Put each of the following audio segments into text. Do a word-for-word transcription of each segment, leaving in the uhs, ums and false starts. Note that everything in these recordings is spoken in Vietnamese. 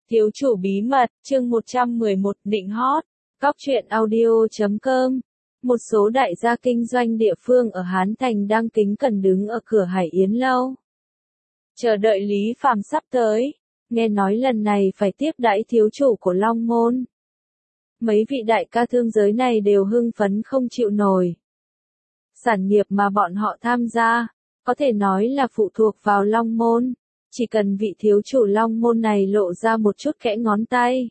Thiếu chủ bí mật, chương một trăm mười một, định hót. Cóc truyện audio chấm com. Một số đại gia kinh doanh địa phương ở Hán Thành đang kính cẩn đứng ở cửa Hải Yến Lâu, chờ đợi Lý Phàm sắp tới. Nghe nói lần này phải tiếp đãi thiếu chủ của Long Môn. Mấy vị đại ca thương giới này đều hưng phấn không chịu nổi. Sản nghiệp mà bọn họ tham gia, có thể nói là phụ thuộc vào Long Môn. Chỉ cần vị thiếu chủ Long Môn này lộ ra một chút kẽ ngón tay,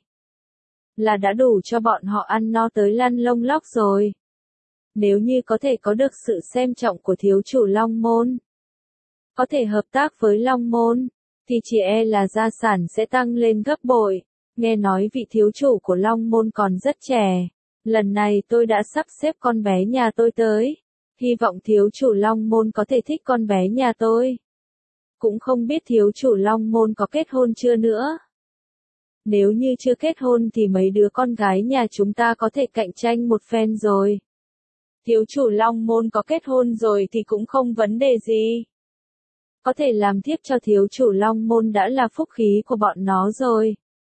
là đã đủ cho bọn họ ăn no tới lăn lông lóc rồi. Nếu như có thể có được sự xem trọng của thiếu chủ Long Môn, có thể hợp tác với Long Môn, thì chỉ e là gia sản sẽ tăng lên gấp bội. Nghe nói vị thiếu chủ của Long Môn còn rất trẻ. Lần này tôi đã sắp xếp con bé nhà tôi tới. Hy vọng thiếu chủ Long Môn có thể thích con bé nhà tôi. Cũng không biết thiếu chủ Long Môn có kết hôn chưa nữa. Nếu như chưa kết hôn thì mấy đứa con gái nhà chúng ta có thể cạnh tranh một phen rồi. Thiếu chủ Long Môn có kết hôn rồi thì cũng không vấn đề gì. Có thể làm thiếp cho thiếu chủ Long Môn đã là phúc khí của bọn nó rồi.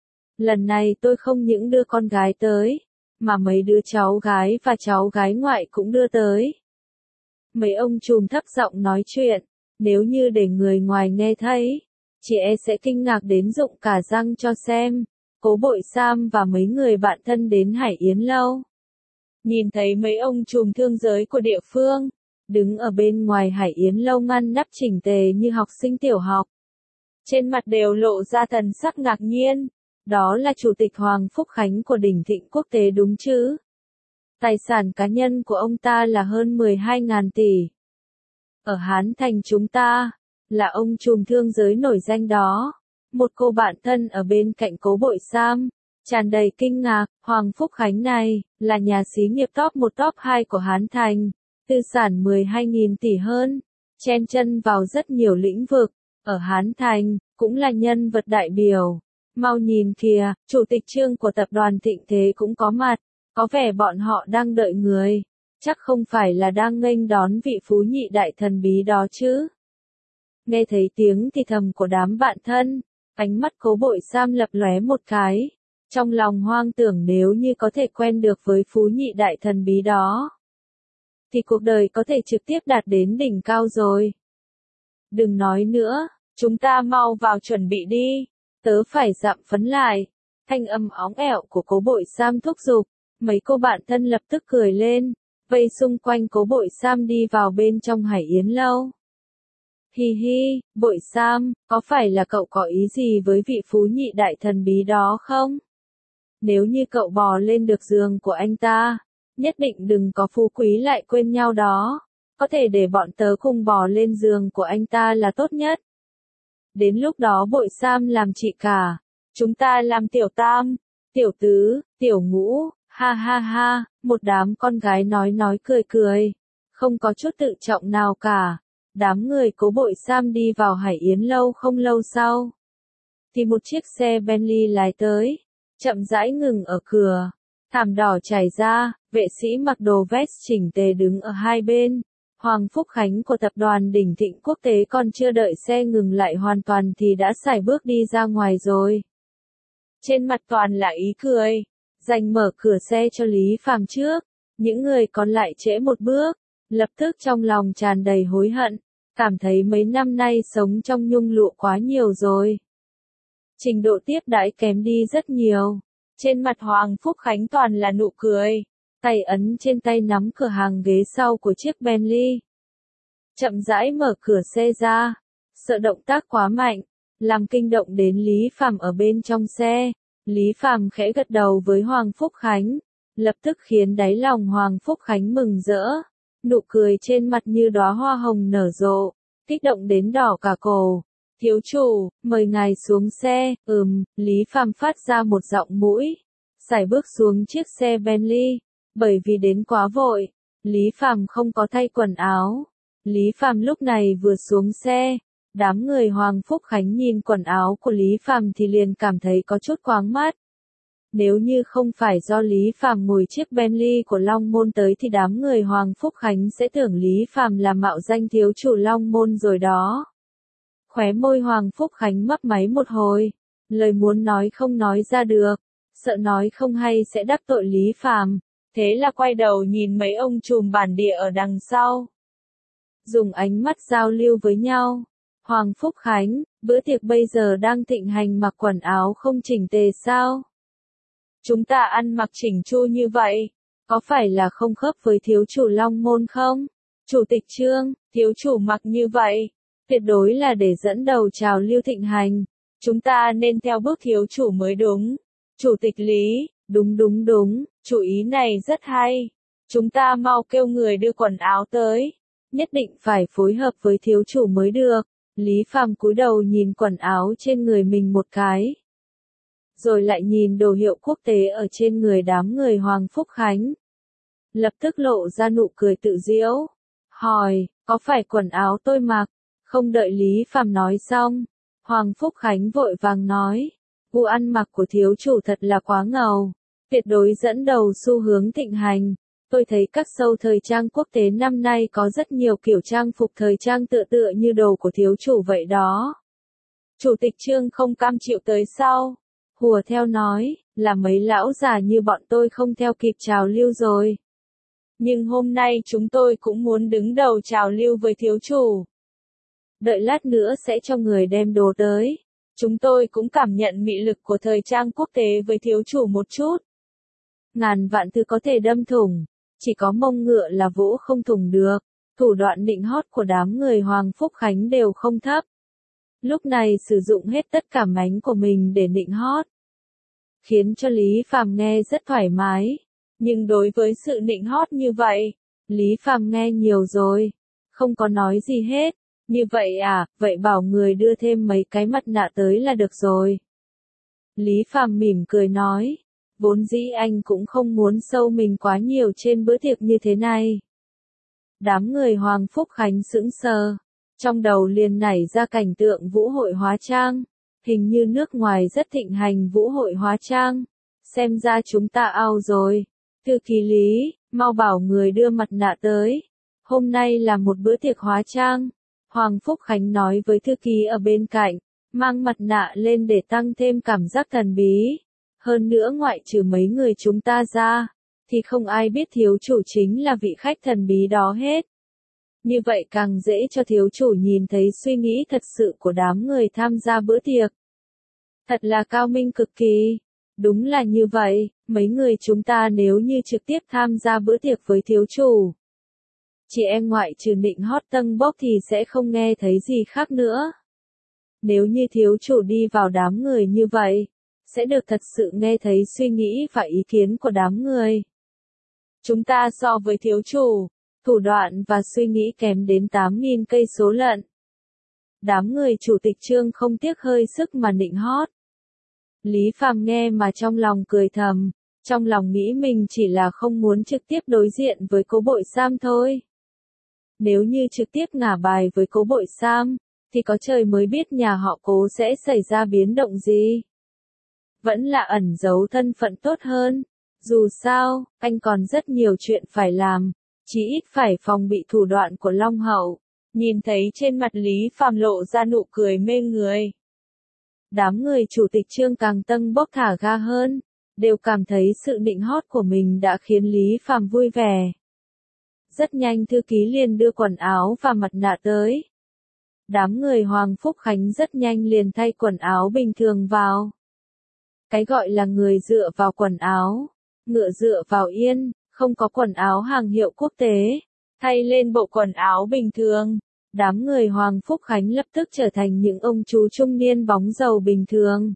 Lần này tôi không những đưa con gái tới, mà mấy đứa cháu gái và cháu gái ngoại cũng đưa tới. Mấy ông trùm thấp giọng nói chuyện, nếu như để người ngoài nghe thấy, chị e sẽ kinh ngạc đến rụng cả răng cho xem. Cố Bội Sam và mấy người bạn thân đến Hải Yến Lâu. Nhìn thấy mấy ông trùm thương giới của địa phương, đứng ở bên ngoài Hải Yến Lâu ngăn nắp chỉnh tề như học sinh tiểu học. Trên mặt đều lộ ra thần sắc ngạc nhiên. Đó là Chủ tịch Hoàng Phúc Khánh của Đỉnh Thịnh Quốc tế đúng chứ? Tài sản cá nhân của ông ta là hơn mười hai nghìn tỷ. Ở Hán Thành chúng ta, là ông trùm thương giới nổi danh đó. Một cô bạn thân ở bên cạnh Cố Bội Sam, tràn đầy kinh ngạc. Hoàng Phúc Khánh này, là nhà xí nghiệp top một top hai của Hán Thành. Tư sản mười hai nghìn tỷ hơn, chen chân vào rất nhiều lĩnh vực. Ở Hán Thành, cũng là nhân vật đại biểu. Mau nhìn kìa, chủ tịch Trương của tập đoàn Thịnh Thế cũng có mặt. Có vẻ bọn họ đang đợi người. Chắc không phải là đang nghênh đón vị phú nhị đại thần bí đó chứ. Nghe thấy tiếng thì thầm của đám bạn thân, ánh mắt Cố Bội Sam lập lóe một cái. Trong lòng hoang tưởng nếu như có thể quen được với phú nhị đại thần bí đó, thì cuộc đời có thể trực tiếp đạt đến đỉnh cao rồi. Đừng nói nữa, chúng ta mau vào chuẩn bị đi. Tớ phải dặm phấn lại. Thanh âm óng ẻo của Cố Bội Sam thúc giục. Mấy cô bạn thân lập tức cười lên, vây xung quanh Cố Bội Sam đi vào bên trong Hải Yến Lâu. Hi hi, Bội Sam, có phải là cậu có ý gì với vị phú nhị đại thần bí đó không? Nếu như cậu bò lên được giường của anh ta, nhất định đừng có phú quý lại quên nhau đó. Có thể để bọn tớ cùng bò lên giường của anh ta là tốt nhất. Đến lúc đó Bội Sam làm chị cả, chúng ta làm tiểu tam, tiểu tứ, tiểu ngũ, ha ha ha, một đám con gái nói nói cười cười, không có chút tự trọng nào cả. Đám người Cố Bội Sam đi vào Hải Yến Lâu không lâu sau, thì một chiếc xe Bentley lái tới, chậm rãi ngừng ở cửa, thảm đỏ trải ra, vệ sĩ mặc đồ vest chỉnh tề đứng ở hai bên. Hoàng Phúc Khánh của tập đoàn Đỉnh Thịnh Quốc tế còn chưa đợi xe ngừng lại hoàn toàn thì đã sải bước đi ra ngoài rồi. Trên mặt toàn là ý cười, giành mở cửa xe cho Lý Phàm trước. Những người còn lại trễ một bước, lập tức trong lòng tràn đầy hối hận, cảm thấy mấy năm nay sống trong nhung lụa quá nhiều rồi. Trình độ tiếp đãi kém đi rất nhiều. Trên mặt Hoàng Phúc Khánh toàn là nụ cười. Tay ấn trên tay nắm cửa hàng ghế sau của chiếc Bentley. Chậm rãi mở cửa xe ra. Sợ động tác quá mạnh, làm kinh động đến Lý Phàm ở bên trong xe. Lý Phàm khẽ gật đầu với Hoàng Phúc Khánh. Lập tức khiến đáy lòng Hoàng Phúc Khánh mừng rỡ. Nụ cười trên mặt như đóa hoa hồng nở rộ. Kích động đến đỏ cả cổ. Thiếu chủ, mời ngài xuống xe. Ừm, Lý Phàm phát ra một giọng mũi. Sải bước xuống chiếc xe Bentley. Bởi vì đến quá vội, Lý Phàm không có thay quần áo. Lý Phàm lúc này vừa xuống xe, đám người Hoàng Phúc Khánh nhìn quần áo của Lý Phàm thì liền cảm thấy có chút choáng mắt. Nếu như không phải do Lý Phàm ngồi chiếc Bentley của Long Môn tới thì đám người Hoàng Phúc Khánh sẽ tưởng Lý Phàm là mạo danh thiếu chủ Long Môn rồi đó. Khóe môi Hoàng Phúc Khánh mấp máy một hồi, lời muốn nói không nói ra được, sợ nói không hay sẽ đắc tội Lý Phàm, thế là quay đầu nhìn mấy ông trùm bản địa ở đằng sau. Dùng ánh mắt giao lưu với nhau. Hoàng Phúc Khánh, bữa tiệc bây giờ đang thịnh hành mặc quần áo không chỉnh tề sao? Chúng ta ăn mặc chỉnh chu như vậy, có phải là không khớp với thiếu chủ Long Môn không? Chủ tịch Trương, thiếu chủ mặc như vậy, tuyệt đối là để dẫn đầu trào lưu thịnh hành. Chúng ta nên theo bước thiếu chủ mới đúng. Chủ tịch Lý, đúng đúng đúng, chủ ý này rất hay. Chúng ta mau kêu người đưa quần áo tới. Nhất định phải phối hợp với thiếu chủ mới được. Lý Phàm cúi đầu nhìn quần áo trên người mình một cái. Rồi lại nhìn đồ hiệu quốc tế ở trên người đám người Hoàng Phúc Khánh. Lập tức lộ ra nụ cười tự giễu. Hỏi, có phải quần áo tôi mặc? Không đợi Lý Phàm nói xong. Hoàng Phúc Khánh vội vàng nói. Gu ăn mặc của thiếu chủ thật là quá ngầu. Tuyệt đối dẫn đầu xu hướng thịnh hành. Tôi thấy các show thời trang quốc tế năm nay có rất nhiều kiểu trang phục thời trang tựa tựa như đồ của thiếu chủ vậy đó. Chủ tịch Trương không cam chịu tới sau. Hùa theo nói, là mấy lão già như bọn tôi không theo kịp trào lưu rồi. Nhưng hôm nay chúng tôi cũng muốn đứng đầu trào lưu với thiếu chủ. Đợi lát nữa sẽ cho người đem đồ tới. Chúng tôi cũng cảm nhận mị lực của thời trang quốc tế với thiếu chủ một chút. Ngàn vạn thứ có thể đâm thủng. Chỉ có mông ngựa là vỗ không thủng được. Thủ đoạn nịnh hót của đám người Hoàng Phúc Khánh đều không thấp. Lúc này sử dụng hết tất cả mánh của mình để nịnh hót. Khiến cho Lý Phàm nghe rất thoải mái. Nhưng đối với sự nịnh hót như vậy, Lý Phàm nghe nhiều rồi. Không có nói gì hết. Như vậy à, vậy bảo người đưa thêm mấy cái mặt nạ tới là được rồi. Lý Phàm mỉm cười nói. Vốn dĩ anh cũng không muốn sâu mình quá nhiều trên bữa tiệc như thế này. Đám người Hoàng Phúc Khánh sững sờ. Trong đầu liền nảy ra cảnh tượng vũ hội hóa trang. Hình như nước ngoài rất thịnh hành vũ hội hóa trang. Xem ra chúng ta ao rồi. Thư ký Lý, mau bảo người đưa mặt nạ tới. Hôm nay là một bữa tiệc hóa trang. Hoàng Phúc Khánh nói với thư ký ở bên cạnh. Mang mặt nạ lên để tăng thêm cảm giác thần bí. Hơn nữa ngoại trừ mấy người chúng ta ra, thì không ai biết thiếu chủ chính là vị khách thần bí đó hết. Như vậy càng dễ cho thiếu chủ nhìn thấy suy nghĩ thật sự của đám người tham gia bữa tiệc. Thật là cao minh cực kỳ. Đúng là như vậy, mấy người chúng ta nếu như trực tiếp tham gia bữa tiệc với thiếu chủ. Chị em ngoại trừ nịnh hót tâng bốc thì sẽ không nghe thấy gì khác nữa. Nếu như thiếu chủ đi vào đám người như vậy, sẽ được thật sự nghe thấy suy nghĩ và ý kiến của đám người. Chúng ta so với thiếu chủ, thủ đoạn và suy nghĩ kém đến tám nghìn cây số lận. Đám người chủ tịch Trương không tiếc hơi sức mà nịnh hót. Lý Phàm nghe mà trong lòng cười thầm, trong lòng nghĩ mình chỉ là không muốn trực tiếp đối diện với Cố Bội Sam thôi. Nếu như trực tiếp ngả bài với Cố Bội Sam, thì có trời mới biết nhà họ Cố sẽ xảy ra biến động gì. Vẫn là ẩn giấu thân phận tốt hơn. Dù sao, anh còn rất nhiều chuyện phải làm, chí ít phải phòng bị thủ đoạn của Long Hậu. Nhìn thấy trên mặt Lý Phàm lộ ra nụ cười mê người. Đám người chủ tịch Trương càng tâng bốc thả ga hơn, đều cảm thấy sự nịnh hót của mình đã khiến Lý Phàm vui vẻ. Rất nhanh thư ký liền đưa quần áo và mặt nạ tới. Đám người Hoàng Phúc Khánh rất nhanh liền thay quần áo bình thường vào. Cái gọi là người dựa vào quần áo, ngựa dựa vào yên, không có quần áo hàng hiệu quốc tế, thay lên bộ quần áo bình thường. Đám người Hoàng Phúc Khánh lập tức trở thành những ông chú trung niên bóng dầu bình thường.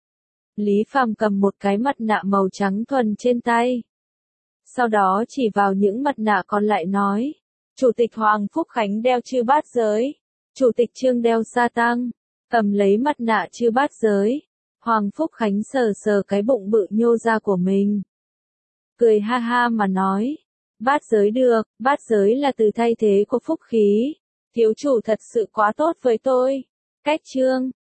Lý Phàm cầm một cái mặt nạ màu trắng thuần trên tay. Sau đó chỉ vào những mặt nạ còn lại nói. Chủ tịch Hoàng Phúc Khánh đeo chư bát giới. Chủ tịch Trương đeo sa tăng. Cầm lấy mặt nạ chư bát giới. Hoàng Phúc Khánh sờ sờ cái bụng bự nhô ra của mình. Cười ha ha mà nói. Bát giới được, bát giới là từ thay thế của phúc khí. Thiếu chủ thật sự quá tốt với tôi. Cách Trương,